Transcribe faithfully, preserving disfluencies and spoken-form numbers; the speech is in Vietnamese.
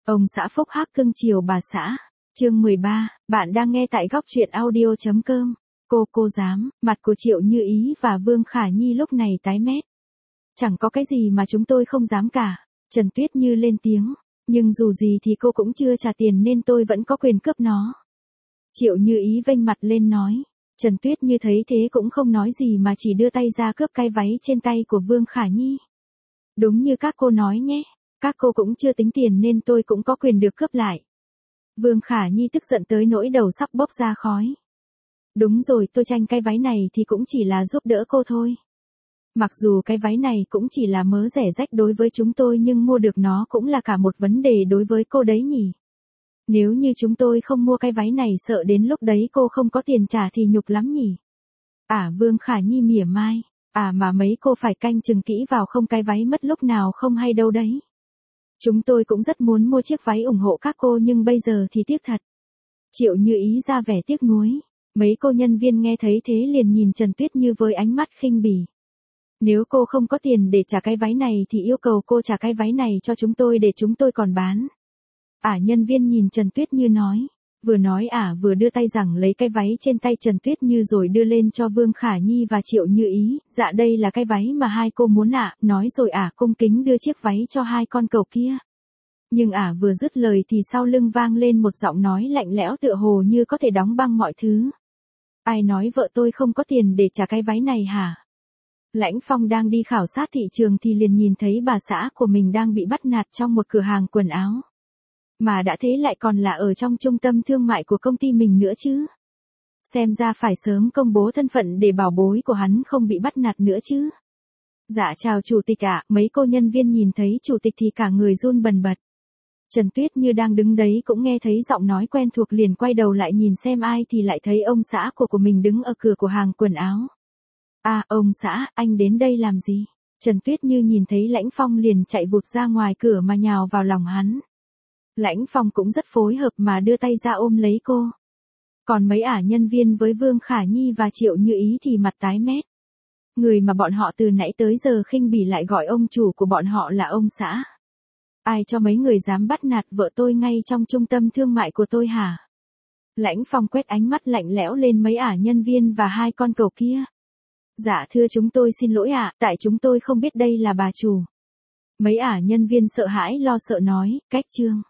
Ông xã phúc hắc cưng chiều bà xã. Chương mười ba, bạn đang nghe tại góc truyện audio chấm com. Cô cô dám, mặt của Triệu Như Ý và Vương Khả Nhi lúc này tái mét. Chẳng có cái gì mà chúng tôi không dám cả. Trần Tuyết Như lên tiếng, nhưng dù gì thì cô cũng chưa trả tiền nên tôi vẫn có quyền cướp nó. Triệu Như Ý vênh mặt lên nói. Trần Tuyết Như thấy thế cũng không nói gì mà chỉ đưa tay ra cướp cái váy trên tay của Vương Khả Nhi. Đúng như các cô nói nhé, các cô cũng chưa tính tiền nên tôi cũng có quyền được cướp lại. Vương Khả Nhi tức giận tới nỗi đầu sắp bốc ra khói. Đúng rồi, tôi tranh cái váy này thì cũng chỉ là giúp đỡ cô thôi. Mặc dù cái váy này cũng chỉ là mớ rẻ rách đối với chúng tôi nhưng mua được nó cũng là cả một vấn đề đối với cô đấy nhỉ. Nếu như chúng tôi không mua cái váy này sợ đến lúc đấy cô không có tiền trả thì nhục lắm nhỉ. À Vương Khả Nhi mỉa mai, à mà mấy cô phải canh chừng kỹ vào không cái váy mất lúc nào không hay đâu đấy. Chúng tôi cũng rất muốn mua chiếc váy ủng hộ các cô nhưng bây giờ thì tiếc thật. Triệu Như Ý ra vẻ tiếc nuối. Mấy cô nhân viên nghe thấy thế liền nhìn Trần Tuyết Như với ánh mắt khinh bỉ. Nếu cô không có tiền để trả cái váy này thì yêu cầu cô trả cái váy này cho chúng tôi để chúng tôi còn bán. Ả nhân viên nhìn Trần Tuyết Như nói. Vừa nói ả vừa đưa tay giằng lấy cái váy trên tay Trần Tuyết Như rồi đưa lên cho Vương Khả Nhi và Triệu Như Ý. Dạ đây là cái váy mà hai cô muốn ạ. Nói rồi ả cung kính đưa chiếc váy cho hai con cẩu kia. Nhưng ả vừa dứt lời thì sau lưng vang lên một giọng nói lạnh lẽo tựa hồ như có thể đóng băng mọi thứ. Ai nói vợ tôi không có tiền để trả cái váy này hả? Lãnh Phong đang đi khảo sát thị trường thì liền nhìn thấy bà xã của mình đang bị bắt nạt trong một cửa hàng quần áo. Mà đã thế lại còn là ở trong trung tâm thương mại của công ty mình nữa chứ. Xem ra phải sớm công bố thân phận để bảo bối của hắn không bị bắt nạt nữa chứ. Dạ chào chủ tịch ạ, mấy cô nhân viên nhìn thấy chủ tịch thì cả người run bần bật. Trần Tuyết Như đang đứng đấy cũng nghe thấy giọng nói quen thuộc liền quay đầu lại nhìn xem ai thì lại thấy ông xã của của mình đứng ở cửa của hàng quần áo. À ông xã, anh đến đây làm gì? Trần Tuyết Như nhìn thấy Lãnh Phong liền chạy vụt ra ngoài cửa mà nhào vào lòng hắn. Lãnh Phong cũng rất phối hợp mà đưa tay ra ôm lấy cô. Còn mấy ả nhân viên với Vương Khả Nhi và Triệu Như Ý thì mặt tái mét. Người mà bọn họ từ nãy tới giờ khinh bỉ lại gọi ông chủ của bọn họ là ông xã. Ai cho mấy người dám bắt nạt vợ tôi ngay trong trung tâm thương mại của tôi hả? Lãnh Phong quét ánh mắt lạnh lẽo lên mấy ả nhân viên và hai con cẩu kia. Dạ thưa chúng tôi xin lỗi ạ, tại chúng tôi không biết đây là bà chủ. Mấy ả nhân viên sợ hãi lo sợ nói, cách chương.